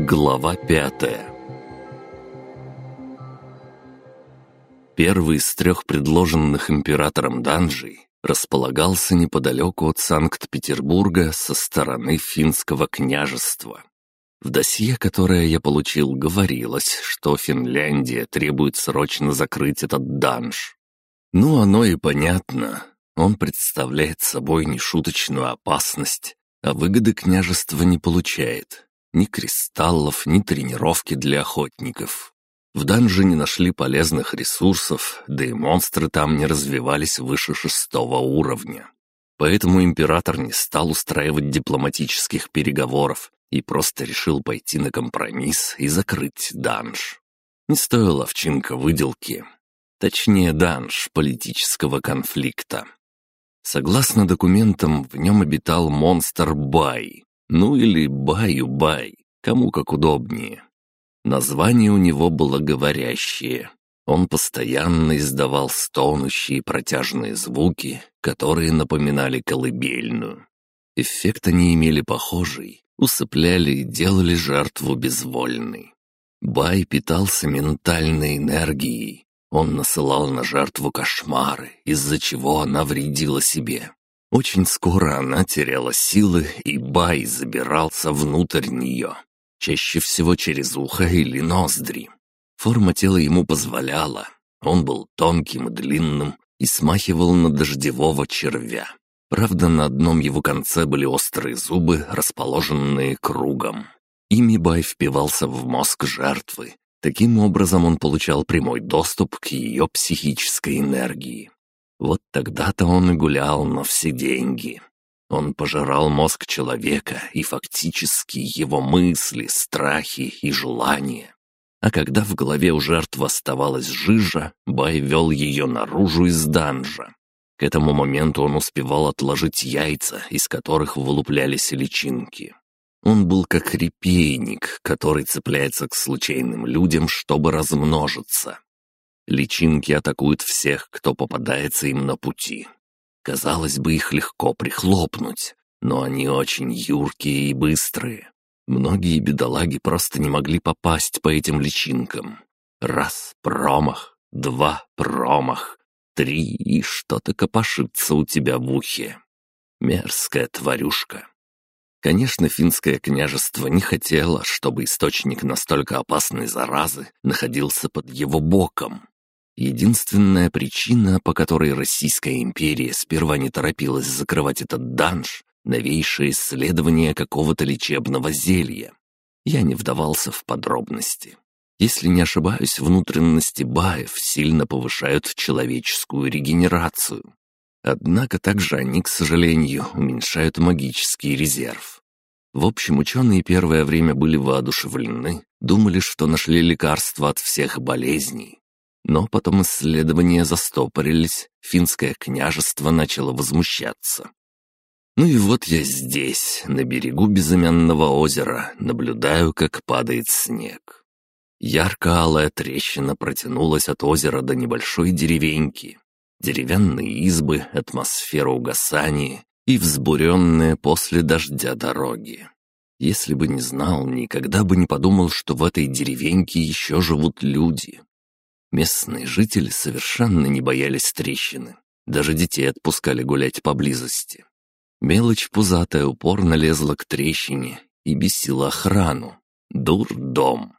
Глава 5. Первый из 3 предложенных императором данжей располагался неподалеку от Санкт-Петербурга со стороны Финского княжества. В досье, которое я получил, говорилось, что Финляндия требует срочно закрыть этот данж. Ну, оно и понятно. Он представляет собой нешуточную опасность, а выгоды княжества не получает. Ни кристаллов, ни тренировки для охотников. В данже не нашли полезных ресурсов, да и монстры там не развивались выше 6-го уровня. Поэтому император не стал устраивать дипломатических переговоров и просто решил пойти на компромисс и закрыть данж. Не стоила овчинка выделки. Точнее, данж политического конфликта. Согласно документам, в нем обитал монстр Бай. Ну или Баю-Бай, кому как удобнее. Название у него было говорящее. Он постоянно издавал стонущие протяжные звуки, которые напоминали колыбельную. Эффект они имели похожий, усыпляли и делали жертву безвольной. Бай питался ментальной энергией. Он насылал на жертву кошмары, из-за чего она вредила себе. Очень скоро она теряла силы, и Бай забирался внутрь нее, чаще всего через ухо или ноздри. Форма тела ему позволяла. Он был тонким и длинным и смахивал на дождевого червя. Правда, на одном его конце были острые зубы, расположенные кругом. Ими Бай впивался в мозг жертвы. Таким образом он получал прямой доступ к ее психической энергии. Вот тогда-то он и гулял на все деньги. Он пожирал мозг человека и фактически его мысли, страхи и желания. А когда в голове у жертвы оставалась жижа, Бай вел ее наружу из данжа. К этому моменту он успевал отложить яйца, из которых вылуплялись личинки. Он был как репейник, который цепляется к случайным людям, чтобы размножиться. Личинки атакуют всех, кто попадается им на пути. Казалось бы, их легко прихлопнуть, но они очень юркие и быстрые. Многие бедолаги просто не могли попасть по этим личинкам. 1 промах, 2 промах, 3 и что-то копошится у тебя в ухе. Мерзкая тварюшка. Конечно, Финское княжество не хотело, чтобы источник настолько опасной заразы находился под его боком. Единственная причина, по которой Российская империя сперва не торопилась закрывать этот данж — новейшее исследование какого-то лечебного зелья. Я не вдавался в подробности. Если не ошибаюсь, внутренности баев сильно повышают человеческую регенерацию. Однако также они, к сожалению, уменьшают магический резерв. В общем, ученые первое время были воодушевлены, думали, что нашли лекарство от всех болезней. Но потом исследования застопорились, Финское княжество начало возмущаться. Ну и вот я здесь, на берегу безымянного озера, наблюдаю, как падает снег. Ярко-алая трещина протянулась от озера до небольшой деревеньки. Деревянные избы, атмосфера угасания и взбуренные после дождя дороги. Если бы не знал, никогда бы не подумал, что в этой деревеньке еще живут люди. Местные жители совершенно не боялись трещины. Даже детей отпускали гулять поблизости. Мелочь пузатая упорно лезла к трещине и бесила охрану. Дурдом.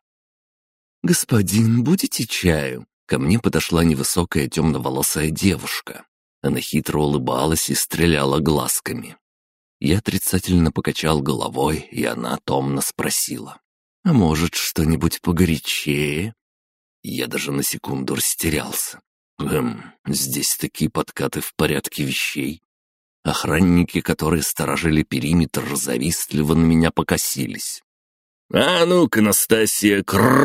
«Господин, будете чаю?» Ко мне подошла невысокая темноволосая девушка. Она хитро улыбалась и стреляла глазками. Я отрицательно покачал головой, и она томно спросила: «А может, что-нибудь погорячее?» Я даже на секунду растерялся. Здесь такие подкаты в порядке вещей. Охранники, которые сторожили периметр, завистливо на меня покосились. «А ну-ка, Настасья,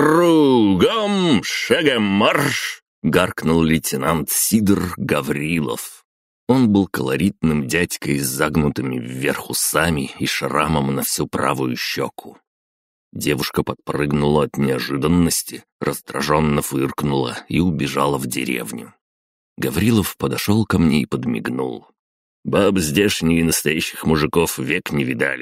кругом, шагом марш!» — гаркнул лейтенант Сидор Гаврилов. Он был колоритным дядькой с загнутыми вверх усами и шрамом на всю правую щеку. Девушка подпрыгнула от неожиданности, раздраженно фыркнула и убежала в деревню. Гаврилов подошел ко мне и подмигнул. «Баб здешние настоящих мужиков век не видали.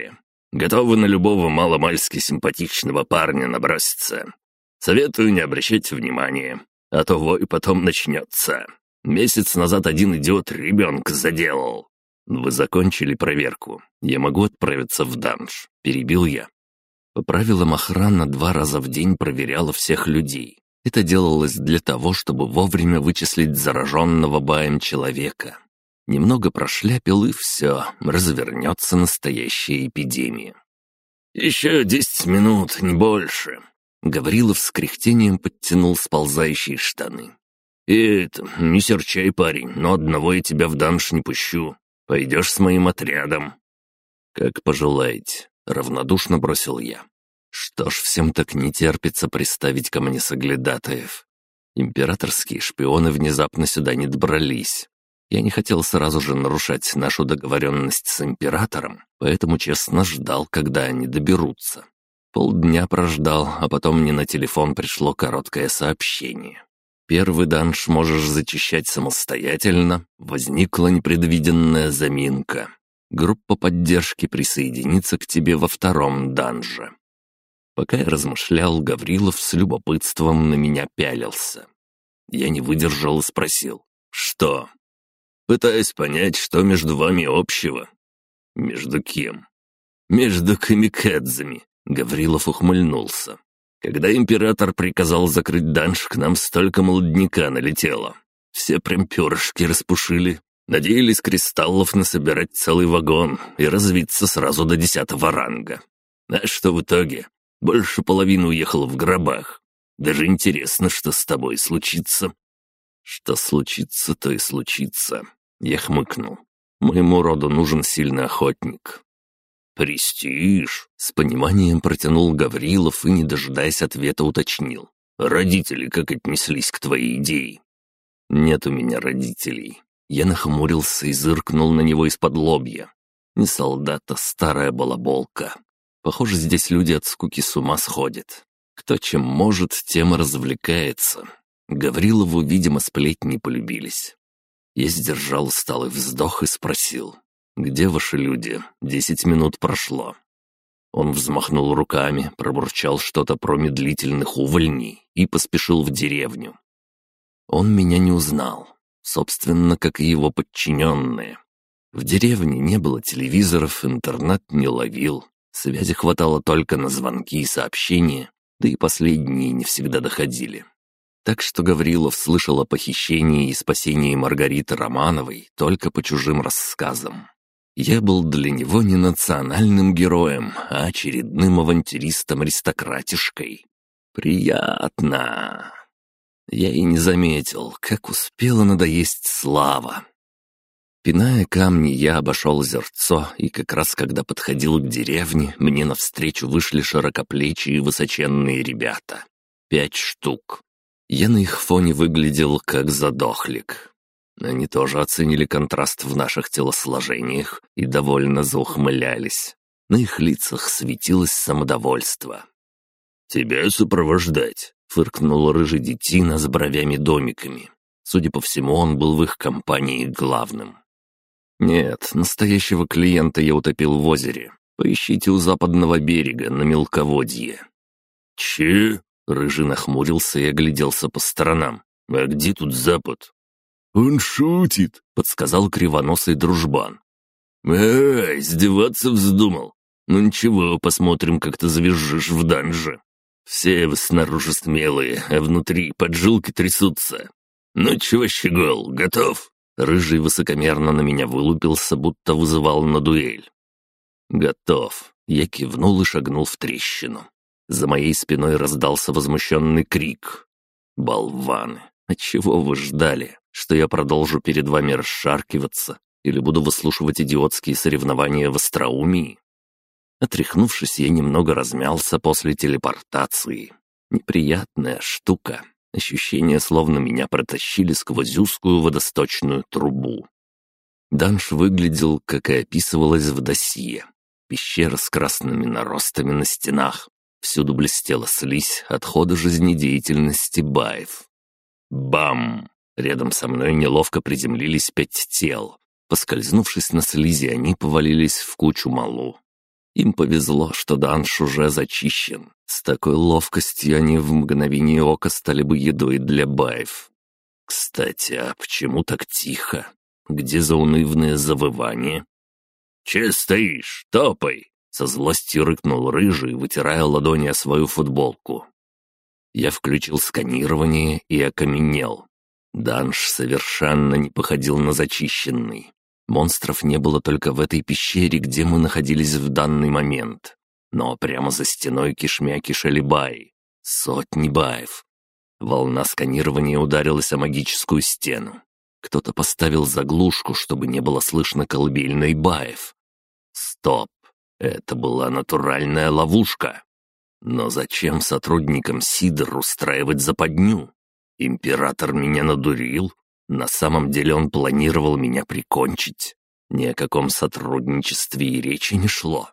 Готовы на любого маломальски симпатичного парня наброситься. Советую не обращать внимания, а то вой потом начнется. Месяц назад один идиот ребенка заделал. Вы закончили проверку. Я могу отправиться в данж», — перебил я. По правилам, охрана 2 раза в день проверяла всех людей. Это делалось для того, чтобы вовремя вычислить зараженного баем человека. Немного прошляпил, и все, развернется настоящая эпидемия. «Еще 10 минут, не больше», — Гаврилов с кряхтением подтянул сползающие штаны. «И это, не серчай, парень, но одного я тебя в данж не пущу. Пойдешь с моим отрядом». «Как пожелаете», — равнодушно бросил я. «Что ж, всем так не терпится приставить ко мне соглядатаев. Императорские шпионы внезапно сюда не добрались. Я не хотел сразу же нарушать нашу договоренность с императором, поэтому честно ждал, когда они доберутся. Полдня прождал, а потом мне на телефон пришло короткое сообщение. Первый данж можешь зачищать самостоятельно, возникла непредвиденная заминка. Группа поддержки присоединится к тебе во 2-м данже». Пока я размышлял, Гаврилов с любопытством на меня пялился. Я не выдержал и спросил: «Что?» «Пытаюсь понять, что между вами общего». «Между кем?» «Между камикадзами», — Гаврилов ухмыльнулся. «Когда император приказал закрыть данж, к нам столько молодняка налетело. Все прям перышки распушили. Надеялись кристаллов насобирать целый вагон и развиться сразу до 10-го ранга. А что в итоге? Больше половины уехало в гробах. Даже интересно, что с тобой случится». «Что случится, то и случится». Я хмыкнул. «Моему роду нужен сильный охотник». «Престиж!» — с пониманием протянул Гаврилов и, не дожидаясь ответа, уточнил. «Родители как отнеслись к твоей идее?» «Нет у меня родителей». Я нахмурился и зыркнул на него из-под лобья. Не солдат, а старая балаболка. Похоже, здесь люди от скуки с ума сходят. Кто чем может, тем и развлекается. Гаврилову, видимо, сплетни полюбились. Я сдержал усталый вздох и спросил: «Где ваши люди? 10 минут прошло». Он взмахнул руками, пробурчал что-то про медлительных увольней и поспешил в деревню. Он меня не узнал, собственно, как и его подчиненные. В деревне не было телевизоров, интернет не ловил, связи хватало только на звонки и сообщения, да и последние не всегда доходили. Так что Гаврилов слышал о похищении и спасении Маргариты Романовой только по чужим рассказам. Я был для него не национальным героем, а очередным авантюристом-аристократишкой. Приятно. Я и не заметил, как успела надоесть слава. Пиная камни, я обошел озерцо, и как раз когда подходил к деревне, мне навстречу вышли широкоплечие и высоченные ребята. 5 штук. Я на их фоне выглядел как задохлик. Они тоже оценили контраст в наших телосложениях и довольно заухмылялись. На их лицах светилось самодовольство. «Тебя сопровождать», — фыркнул рыжий детина с бровями-домиками. Судя по всему, он был в их компании главным. «Нет, настоящего клиента я утопил в озере. Поищите у западного берега на мелководье». «Че?» — рыжий нахмурился и огляделся по сторонам. «А где тут запад?» «Он шутит», — подсказал кривоносый дружбан. Издеваться вздумал. Ну ничего, посмотрим, как ты завизжишь в данже. Все вы снаружи смелые, а внутри поджилки трясутся. Ну чего, щегол, готов?» Рыжий высокомерно на меня вылупился, будто вызывал на дуэль. «Готов». Я кивнул и шагнул в трещину. За моей спиной раздался возмущенный крик. «Болваны, а чего вы ждали? Что я продолжу перед вами расшаркиваться или буду выслушивать идиотские соревнования в остроумии?» Отряхнувшись, я немного размялся после телепортации. Неприятная штука. Ощущение, словно меня протащили сквозь узкую водосточную трубу. Данж выглядел, как и описывалось в досье. Пещера с красными наростами на стенах. Всюду блестела слизь, отходы жизнедеятельности баев. Бам! Рядом со мной неловко приземлились 5 тел. Поскользнувшись на слизи, они повалились в кучу малу. Им повезло, что данж уже зачищен. С такой ловкостью они в мгновение ока стали бы едой для баев. Кстати, а почему так тихо? Где заунывное завывание? «Че стоишь? Топай!» — со злостью рыкнул Рыжий, вытирая ладони о свою футболку. Я включил сканирование и окаменел. Данж совершенно не походил на зачищенный. Монстров не было только в этой пещере, где мы находились в данный момент. Но прямо за стеной кишмя кишели баи. Сотни баев. Волна сканирования ударилась о магическую стену. Кто-то поставил заглушку, чтобы не было слышно колыбельной баев. Стоп! Это была натуральная ловушка. Но зачем сотрудникам Сидр устраивать западню? Император меня надурил? На самом деле он планировал меня прикончить. Ни о каком сотрудничестве и речи не шло.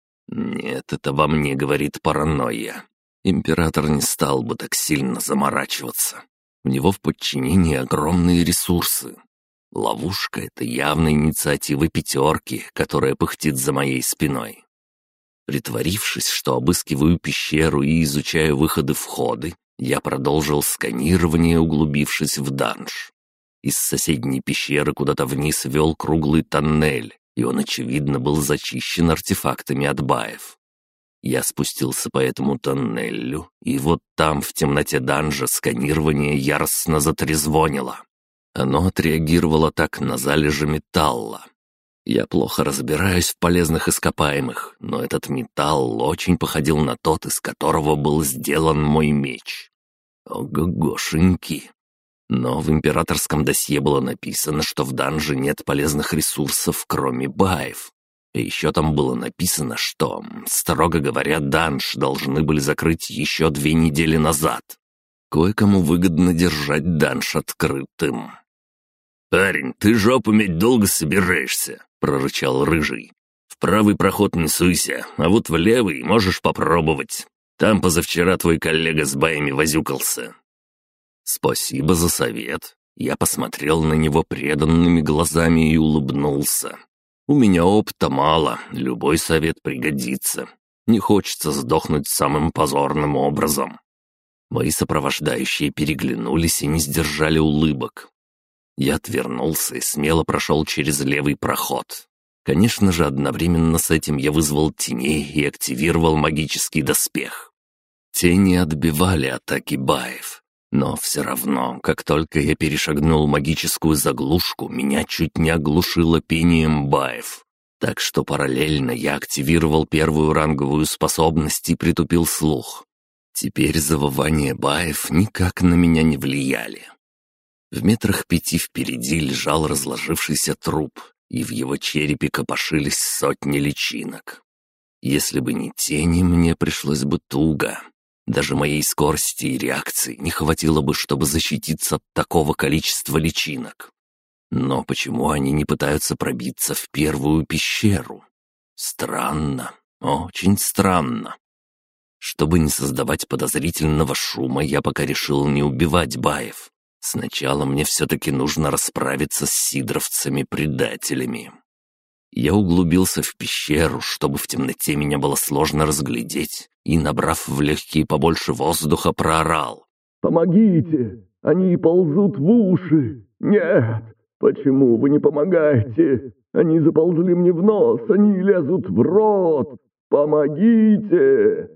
Нет, это во мне говорит паранойя. Император не стал бы так сильно заморачиваться. У него в подчинении огромные ресурсы. Ловушка — это явная инициатива пятерки, которая пыхтит за моей спиной. Притворившись, что обыскиваю пещеру и изучаю выходы-входы, я продолжил сканирование, углубившись в данж. Из соседней пещеры куда-то вниз вел круглый тоннель, и он, очевидно, был зачищен артефактами от баев. Я спустился по этому тоннелю, и вот там, в темноте данжа, сканирование яростно затрезвонило. Оно отреагировало так на залежи металла. Я плохо разбираюсь в полезных ископаемых, но этот металл очень походил на тот, из которого был сделан мой меч. Ого-гошеньки! Но в императорском досье было написано, что в данже нет полезных ресурсов, кроме баев. И еще там было написано, что, строго говоря, данж должны были закрыть еще 2 недели назад. Кое-кому выгодно держать данж открытым. «Парень, ты жопу мять долго собираешься?» — прорычал Рыжий. «В правый проход не суйся, а вот в левый можешь попробовать. Там позавчера твой коллега с баями возюкался». «Спасибо за совет». Я посмотрел на него преданными глазами и улыбнулся. «У меня опыта мало, любой совет пригодится. Не хочется сдохнуть самым позорным образом». Мои сопровождающие переглянулись и не сдержали улыбок. Я отвернулся и смело прошел через левый проход. Конечно же, одновременно с этим я вызвал теней и активировал магический доспех. Тени отбивали атаки баев. Но все равно, как только я перешагнул магическую заглушку, меня чуть не оглушило пением баев. Так что параллельно я активировал первую ранговую способность и притупил слух. Теперь завывания баев никак на меня не влияли. В 5 метрах впереди лежал разложившийся труп, и в его черепе копошились сотни личинок. Если бы не тени, мне пришлось бы туго. Даже моей скорости и реакции не хватило бы, чтобы защититься от такого количества личинок. Но почему они не пытаются пробиться в первую пещеру? Странно, очень странно. Чтобы не создавать подозрительного шума, я пока решил не убивать баев. Сначала мне все-таки нужно расправиться с сидровцами-предателями. Я углубился в пещеру, чтобы в темноте меня было сложно разглядеть, и, набрав в легкие побольше воздуха, проорал. «Помогите! Они ползут в уши! Нет! Почему вы не помогаете? Они заползли мне в нос, они лезут в рот! Помогите!»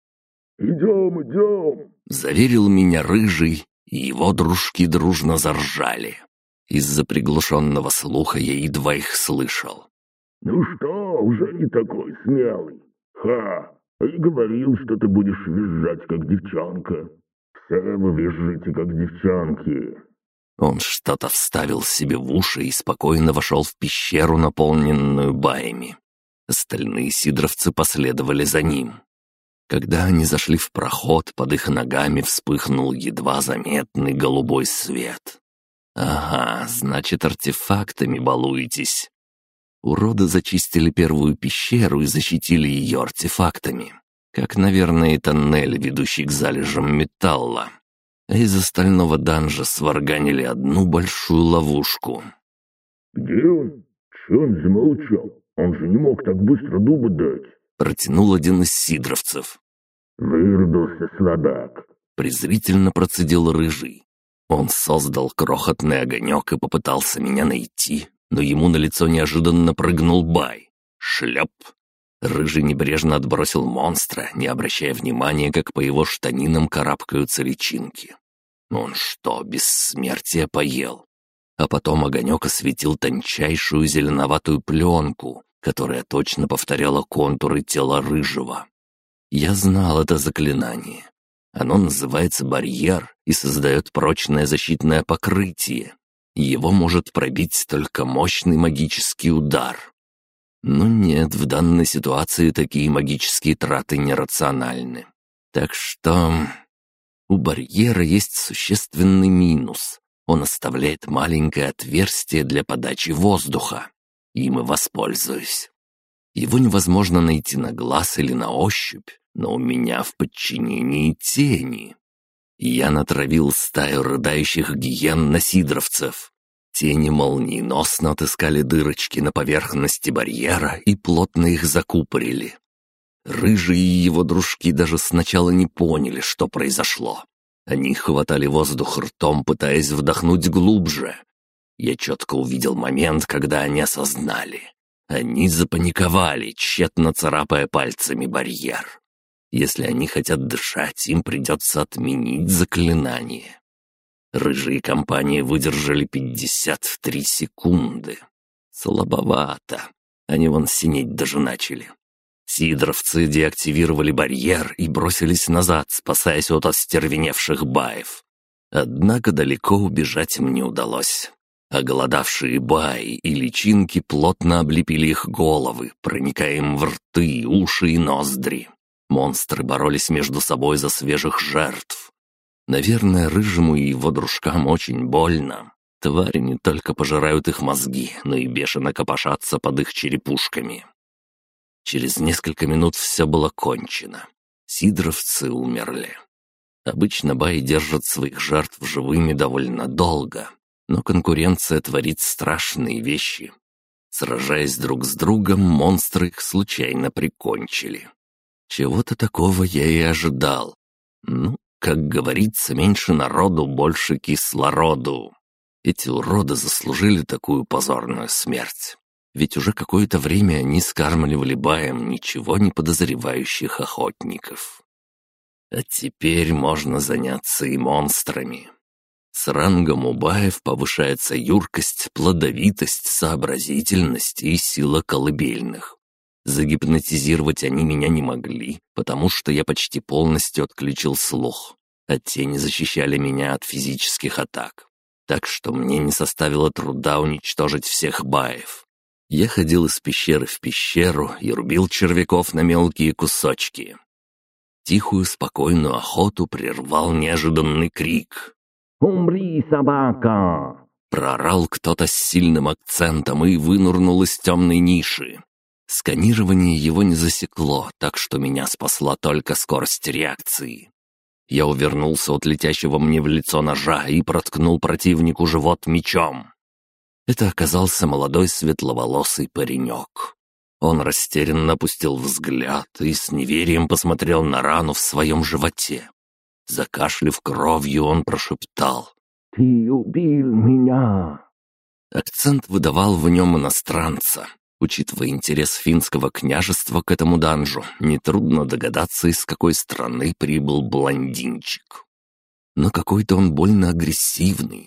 «Идем!» — заверил меня Рыжий, и его дружки дружно заржали. Из-за приглушенного слуха я едва их слышал. «Ну что, уже не такой смелый? Ха! И говорил, что ты будешь визжать, как девчонка. Все вы визжите, как девчонки». Он что-то вставил себе в уши и спокойно вошел в пещеру, наполненную баями. Остальные сидровцы последовали за ним. Когда они зашли в проход, под их ногами вспыхнул едва заметный голубой свет. «Ага, значит, артефактами балуетесь». Уроды зачистили первую пещеру и защитили ее артефактами. Как, наверное, и тоннель, ведущий к залежам металла. А из остального данжа сварганили одну большую ловушку. «Где он? Че он замолчал? Он же не мог так быстро дуба дать. — протянул один из сидоровцев. «Вырубился слабак», — презрительно процедил Рыжий. Он создал крохотный огонек и попытался меня найти, но ему на лицо неожиданно прыгнул Бай. Шлеп! Рыжий небрежно отбросил монстра, не обращая внимания, как по его штанинам карабкаются личинки. Он что, бессмертие поел? А потом огонек осветил тончайшую зеленоватую пленку, которая точно повторяла контуры тела Рыжего. Я знал это заклинание. Оно называется барьер и создает прочное защитное покрытие. Его может пробить только мощный магический удар. Но нет, в данной ситуации такие магические траты нерациональны. Так что у барьера есть существенный минус. Он оставляет маленькое отверстие для подачи воздуха. Им и воспользуюсь. Его невозможно найти на глаз или на ощупь, но у меня в подчинении тени. Я натравил стаю рыдающих гиен на сидоровцев. Тени молниеносно отыскали дырочки на поверхности барьера и плотно их закупорили. Рыжий и его дружки даже сначала не поняли, что произошло. Они хватали воздух ртом, пытаясь вдохнуть глубже. Я четко увидел момент, когда они осознали. Они запаниковали, тщетно царапая пальцами барьер. Если они хотят дышать, им придется отменить заклинание. Рыжие компании выдержали 53 секунды. Слабовато. Они вон синеть даже начали. Сидоровцы деактивировали барьер и бросились назад, спасаясь от остервеневших баев. Однако далеко убежать им не удалось. Оголодавшие баи и личинки плотно облепили их головы, проникая им в рты, уши и ноздри. Монстры боролись между собой за свежих жертв. Наверное, Рыжему и его дружкам очень больно. Твари не только пожирают их мозги, но и бешено копошатся под их черепушками. Через несколько минут все было кончено. Сидоровцы умерли. Обычно баи держат своих жертв живыми довольно долго, но конкуренция творит страшные вещи. Сражаясь друг с другом, монстры их случайно прикончили. Чего-то такого я и ожидал. Ну, как говорится, меньше народу, больше кислороду. Эти уроды заслужили такую позорную смерть. Ведь уже какое-то время они скармливали баям ничего не подозревающих охотников. А теперь можно заняться и монстрами. С рангом у баев повышается юркость, плодовитость, сообразительность и сила колыбельных. Загипнотизировать они меня не могли, потому что я почти полностью отключил слух, а тени защищали меня от физических атак. Так что мне не составило труда уничтожить всех баев. Я ходил из пещеры в пещеру и рубил червяков на мелкие кусочки. Тихую, спокойную охоту прервал неожиданный крик. «Умри, собака!» Проорал кто-то с сильным акцентом и вынырнул из темной ниши. Сканирование его не засекло, так что меня спасла только скорость реакции. Я увернулся от летящего мне в лицо ножа и проткнул противнику живот мечом. Это оказался молодой светловолосый паренек. Он растерянно опустил взгляд и с неверием посмотрел на рану в своем животе. Закашлив кровью, он прошептал: «Ты убил меня!» Акцент выдавал в нем иностранца. Учитывая интерес финского княжества к этому данжу, нетрудно догадаться, из какой страны прибыл блондинчик. Но какой-то он больно агрессивный.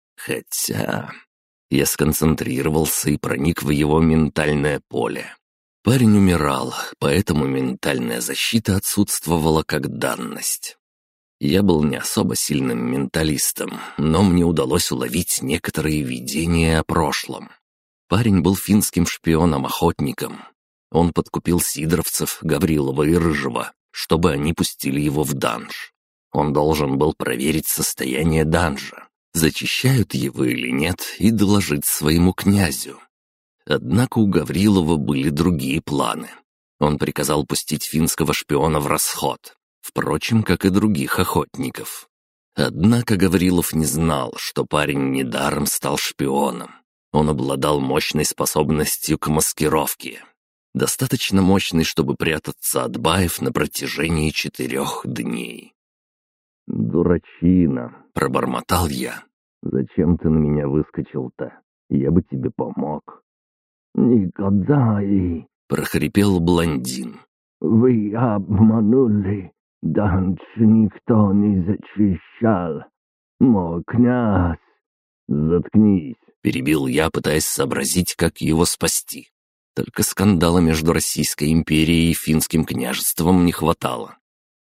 Хотя... Я сконцентрировался и проник в его ментальное поле. Парень умирал, поэтому ментальная защита отсутствовала как данность. Я был не особо сильным менталистом, но мне удалось уловить некоторые видения о прошлом. Парень был финским шпионом-охотником. Он подкупил сидоровцев, Гаврилова и Рыжего, чтобы они пустили его в данж. Он должен был проверить состояние данжа, зачищают его или нет, и доложить своему князю. Однако у Гаврилова были другие планы. Он приказал пустить финского шпиона в расход, впрочем, как и других охотников. Однако Гаврилов не знал, что парень недаром стал шпионом. Он обладал мощной способностью к маскировке. Достаточно мощный, чтобы прятаться от баев на протяжении 4 дней. «Дурачина», — Пробормотал я. «зачем ты на меня выскочил-то? Я бы тебе помог». «Никогда и...» — прохрипел блондин. «Вы обманули. Дальше никто не защищал. Мой князь...» «Заткнись», — перебил я, пытаясь сообразить, как его спасти. Только скандала между Российской империей и Финским княжеством не хватало.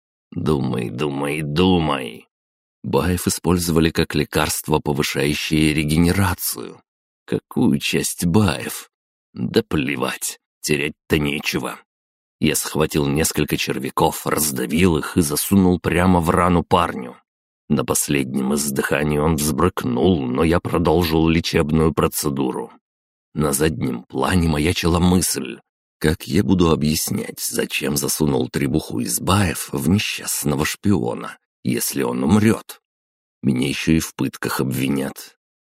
«Думай, думай, думай!» Баев использовали как лекарство, повышающее регенерацию. Какую часть баев? Да плевать, терять-то нечего. Я схватил несколько червяков, раздавил их и засунул прямо в рану парню. На последнем издыхании он взбрыкнул, но я продолжил лечебную процедуру. На заднем плане маячила мысль, как я буду объяснять, зачем засунул требуху из баев в несчастного шпиона, если он умрет. Меня еще и в пытках обвинят.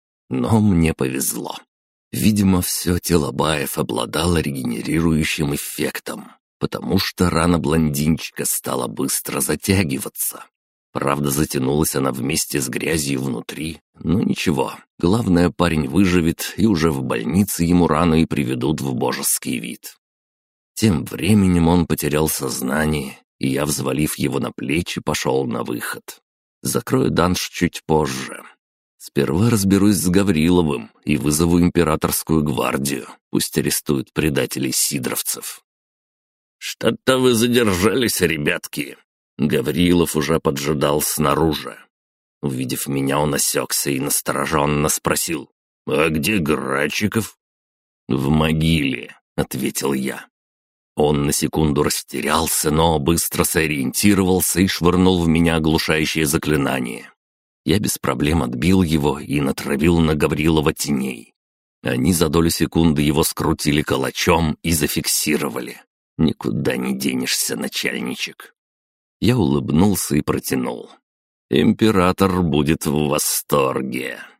Но мне повезло. Видимо, все тело баев обладало регенерирующим эффектом, потому что рана блондинчика стала быстро затягиваться. Правда, затянулась она вместе с грязью внутри, но ничего. Главное, парень выживет, и уже в больнице ему рану и приведут в божеский вид. Тем временем он потерял сознание, и я, взвалив его на плечи, пошел на выход. Закрою данж чуть позже. Сперва разберусь с Гавриловым и вызову императорскую гвардию. Пусть арестуют предателей сидоровцев. «Что-то вы задержались, ребятки!» Гаврилов уже поджидал снаружи. Увидев меня, он осекся и настороженно спросил: «А где Грачиков?» «В могиле», — ответил я. Он на секунду растерялся, но быстро сориентировался и швырнул в меня оглушающее заклинание. Я без проблем отбил его и натравил на Гаврилова теней. Они за долю секунды его скрутили калачом и зафиксировали. «Никуда не денешься, начальничек». Я улыбнулся и протянул: «Император будет в восторге».